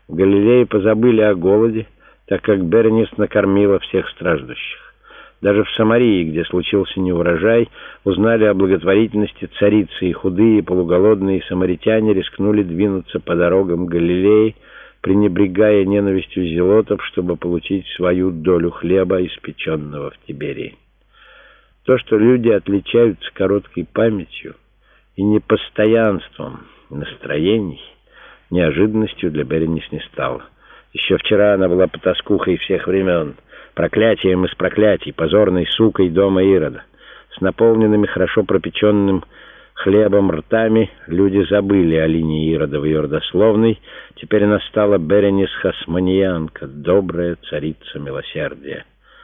В Галилее позабыли о голоде, так как Беренис накормила всех страждущих. Даже в Самарии, где случился неурожай, узнали о благотворительности царицы, и худые, полуголодные самаритяне рискнули двинуться по дорогам Галилеи, пренебрегая ненавистью зелотов, чтобы получить свою долю хлеба, испеченного в Тиберии. То, что люди отличаются короткой памятью и непостоянством настроений, неожиданностью для Беренис не стало. Еще вчера она была потаскухой всех времен, проклятием из проклятий, позорной сукой дома Ирода. С наполненными хорошо пропеченным хлебом ртами люди забыли о линии Иродовой и родословной. Теперь она стала Беренис Хасмониянка, добрая царица милосердия.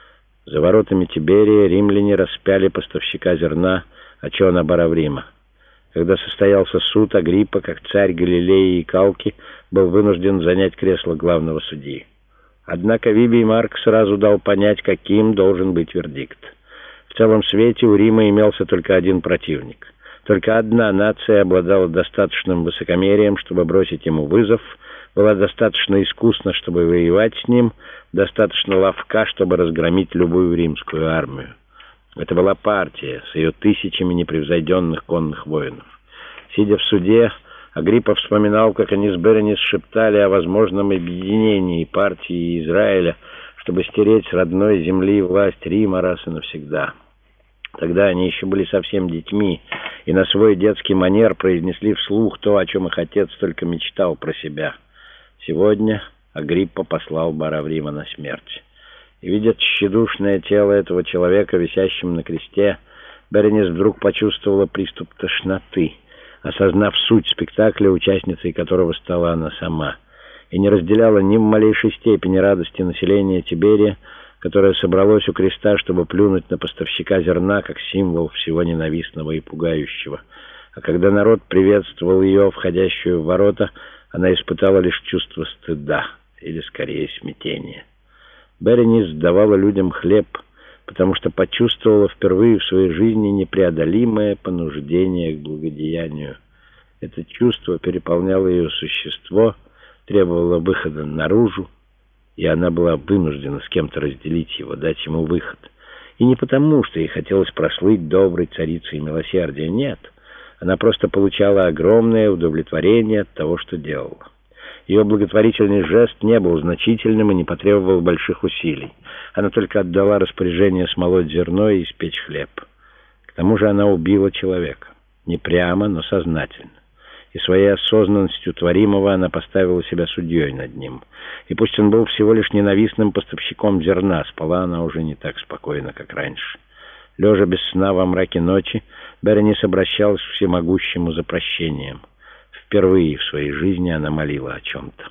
За воротами Тиберия римляне распяли поставщика зерна Очона Бараврима. Когда состоялся суд, Агриппа, как царь Галилеи и Калки, был вынужден занять кресло главного судьи. Однако Вибий Марк сразу дал понять, каким должен быть вердикт. В целом свете у Рима имелся только один противник. Только одна нация обладала достаточным высокомерием, чтобы бросить ему вызов, была достаточно искусна, чтобы воевать с ним, достаточно ловка, чтобы разгромить любую римскую армию. Это была партия с ее тысячами непревзойденных конных воинов. Сидя в суде, Агриппа вспоминал, как они с Беренис шептали о возможном объединении партии Израиля, чтобы стереть с родной земли власть Рима раз и навсегда. Тогда они еще были совсем детьми, и на свой детский манер произнесли вслух то, о чем их отец только мечтал про себя. Сегодня Агриппа послал Бараврима на смерть. И, видя тщедушное тело этого человека, висящим на кресте, Беренис вдруг почувствовала приступ тошноты, осознав суть спектакля, участницей которого стала она сама, и не разделяла ни в малейшей степени радости населения Тиберия, которое собралось у креста, чтобы плюнуть на поставщика зерна, как символ всего ненавистного и пугающего. А когда народ приветствовал ее, входящую в ворота, она испытала лишь чувство стыда, или скорее смятения. Беренис давала людям хлеб, потому что почувствовала впервые в своей жизни непреодолимое понуждение к благодеянию. Это чувство переполняло ее существо, требовало выхода наружу, и она была вынуждена с кем-то разделить его, дать ему выход. И не потому, что ей хотелось прослыть доброй царицей милосердия, нет. Она просто получала огромное удовлетворение от того, что делала. Ее благотворительный жест не был значительным и не потребовал больших усилий. Она только отдала распоряжение смолоть зерно и испечь хлеб. К тому же она убила человека. Не прямо, но сознательно. И своей осознанностью творимого она поставила себя судьей над ним. И пусть он был всего лишь ненавистным поставщиком зерна, спала она уже не так спокойно, как раньше. Лежа без сна во мраке ночи, Беренис обращалась к всемогущему за прощением. Впервые в своей жизни она молила о чем-то.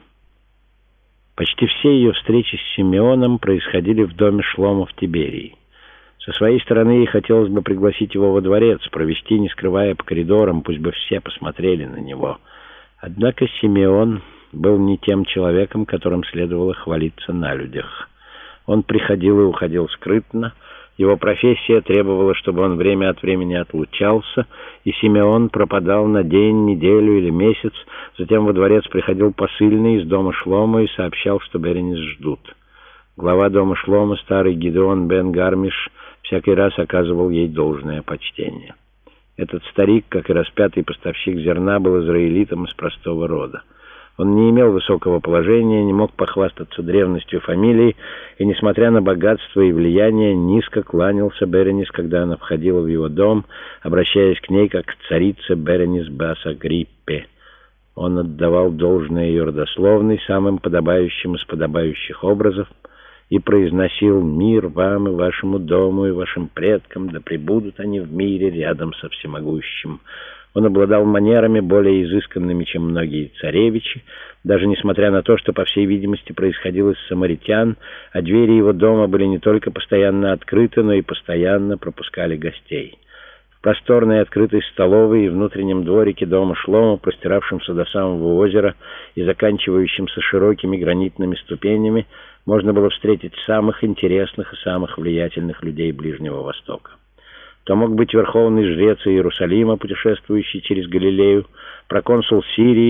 Почти все ее встречи с Симеоном происходили в доме Шломо в Тиберии. Со своей стороны ей хотелось бы пригласить его во дворец, провести, не скрывая, по коридорам, пусть бы все посмотрели на него. Однако Симеон был не тем человеком, которым следовало хвалиться на людях. Он приходил и уходил скрытно. Его профессия требовала, чтобы он время от времени отлучался, и Симеон пропадал на день, неделю или месяц. Затем во дворец приходил посыльный из дома Шломо и сообщал, что Беренис ждут. Глава дома Шломо, старый Гидеон бен Гармиш, всякий раз оказывал ей должное почтение. Этот старик, как и распятый поставщик зерна, был израилитом из простого рода. Он не имел высокого положения, не мог похвастаться древностью фамилии, и, несмотря на богатство и влияние, низко кланялся Беренис, когда она входила в его дом, обращаясь к ней как к царице Беренис бас Агриппе. Он отдавал должное ее родословной, самым подобающим из подобающих образов, и произносил: «Мир вам и вашему дому и вашим предкам, да пребудут они в мире рядом со всемогущим». Он обладал манерами более изысканными, чем многие царевичи, даже несмотря на то, что, по всей видимости, происходило из самаритян, а двери его дома были не только постоянно открыты, но и постоянно пропускали гостей. В просторной открытой столовой и внутреннем дворике дома Шломо, простиравшемся до самого озера и заканчивающемся широкими гранитными ступенями, можно было встретить самых интересных и самых влиятельных людей Ближнего Востока. То мог быть верховный жрец Иерусалима, путешествующий через Галилею, проконсул Сирии,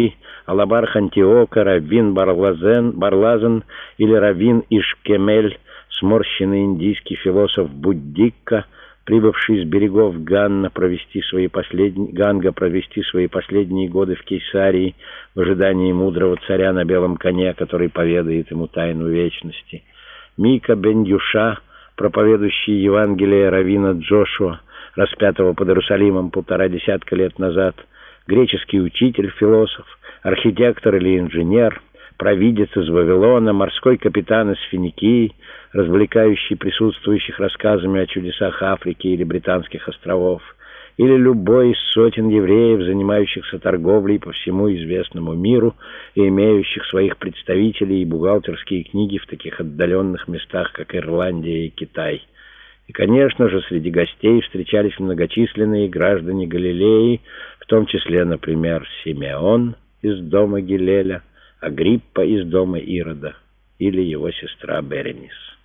Алабарх Антиоха, раввин Барлазен или раввин Ишкемель, сморщенный индийский философ Буддикка, прибывший с берегов Ганга провести свои последние годы в Кейсарии в ожидании мудрого царя на белом коне, который поведает ему тайну вечности. Мика бен Юша, проповедующий Евангелие раввина Джошуа, распятого под Иерусалимом 1,5 десятка лет назад, греческий учитель, философ, архитектор или инженер, провидец из Вавилона, морской капитан из Финикии, развлекающий присутствующих рассказами о чудесах Африки или Британских островов, или любой из сотен евреев, занимающихся торговлей по всему известному миру и имеющих своих представителей и бухгалтерские книги в таких отдаленных местах, как Ирландия и Китай. И, конечно же, среди гостей встречались многочисленные граждане Галилеи, в том числе, например, Симеон из дома Гилеля, Агриппа из дома Ирода или его сестра Беренис.